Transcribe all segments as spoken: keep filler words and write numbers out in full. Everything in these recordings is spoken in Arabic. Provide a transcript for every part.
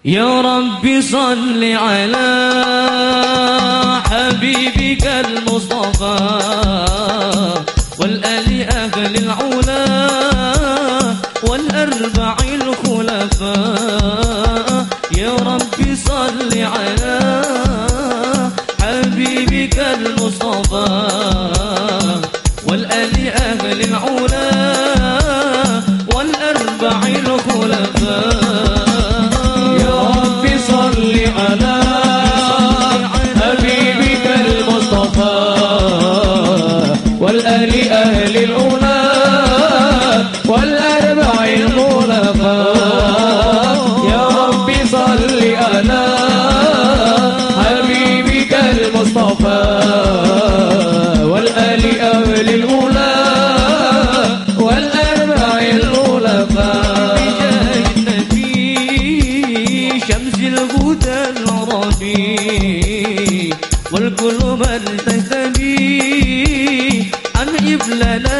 يا رب صل على حبيبك المصطفى والآل أهل العلا والأربع الخلفاء. يا رب صل على حبيبك المصطفى والآل أهل العلا والأربع الخلفاء. على حبيبك المصطفى والآل أهل العلا والأربع الخلفاء. يا رب صل على حبيبك المصطفى والآل أهل العلا والأربع الخلفاء. شمس الهدى العربي والكل من تهتدي أنعم لنا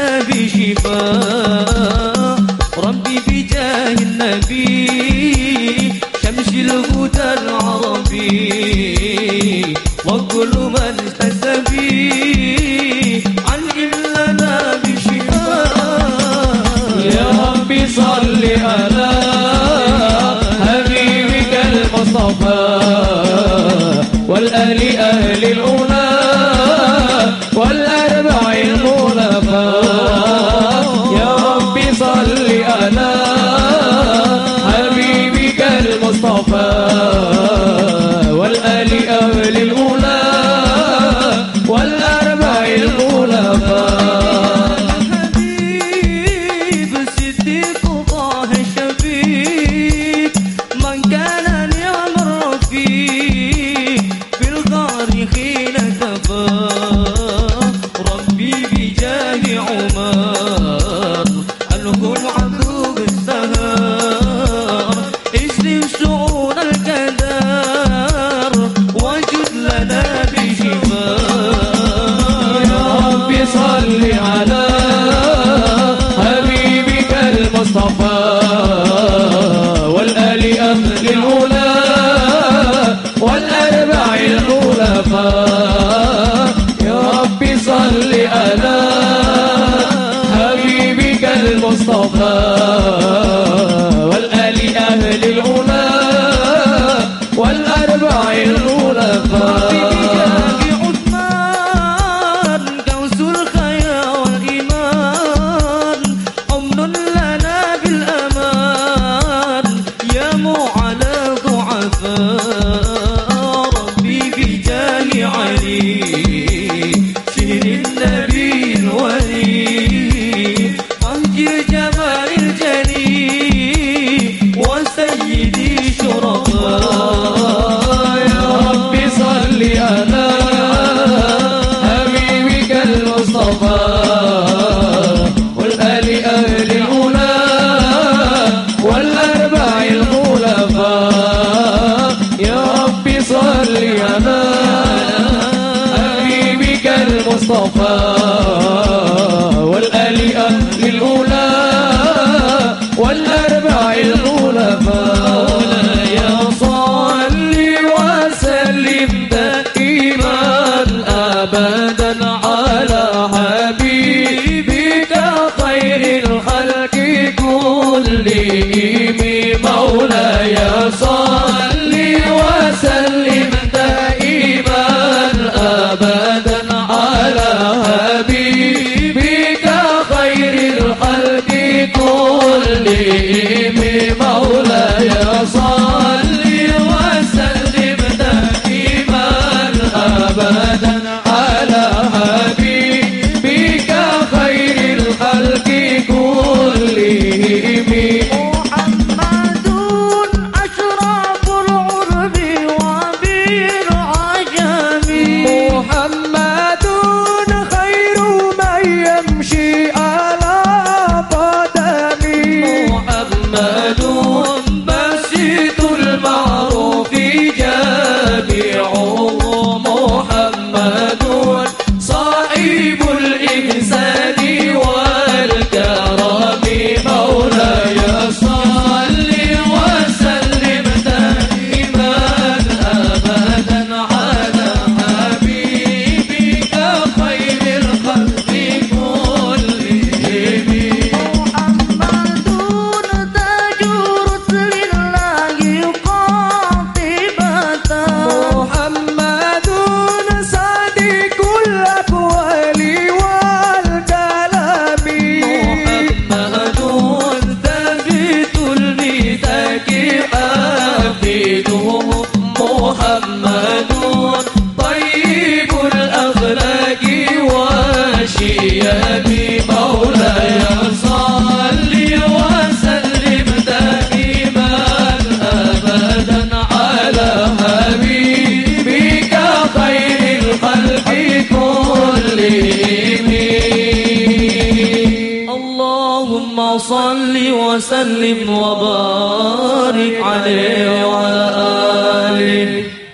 بشفاء ربي بجاه النبي. شمس الهدى العربي وكل من تهتدي أنعم لنا بشفاء. يا ربي صل على المصطفى والآل أهل العلا والأربع الخلفاء. يا رب صل على حبيبك المصطفى والآل أهل العلا والأربع الخلفاء. الحبيب الصديق طه الشفيق من كان في الغار حين كفى ربي بجاه عمر الهم عدو السهر. اسلم شؤون الكدار وجد لنا بشفاء. يا رب صل على حبيبك المصطفى والآل أهل العلا والأربع الخلفاء. يا رب صل على حبيبك المصطفى والآل أهل العلا والأربع الخلفاء. عثمان كوس الخير والإيمان أمن لنا بالأمان يا على ضعفاء ربي بجاه علي سهر النبي الولي فانجر جمال الجلي وسيدي شرفاء. يا رب صل على حبيبك المصطفى والآل أهل العلا والأربع الخلفاء. يا رب صل على حبيبك المصطفى والآل أهل العلا والأربع الخلفاء. يا صل وسلم دائما أبدا على حبيبك خير الخلق كلهم. مولاي صل وسلم دائما أبدا على حبيبك الأقوال والكلام محمد ثابت الميثاق حفيده محمد طيب الأخلاق والشياب مولاي صل وسلم دائما أبدا على حبيبك خير الخلق كلهم اللهم صل وسلم وبارك عليه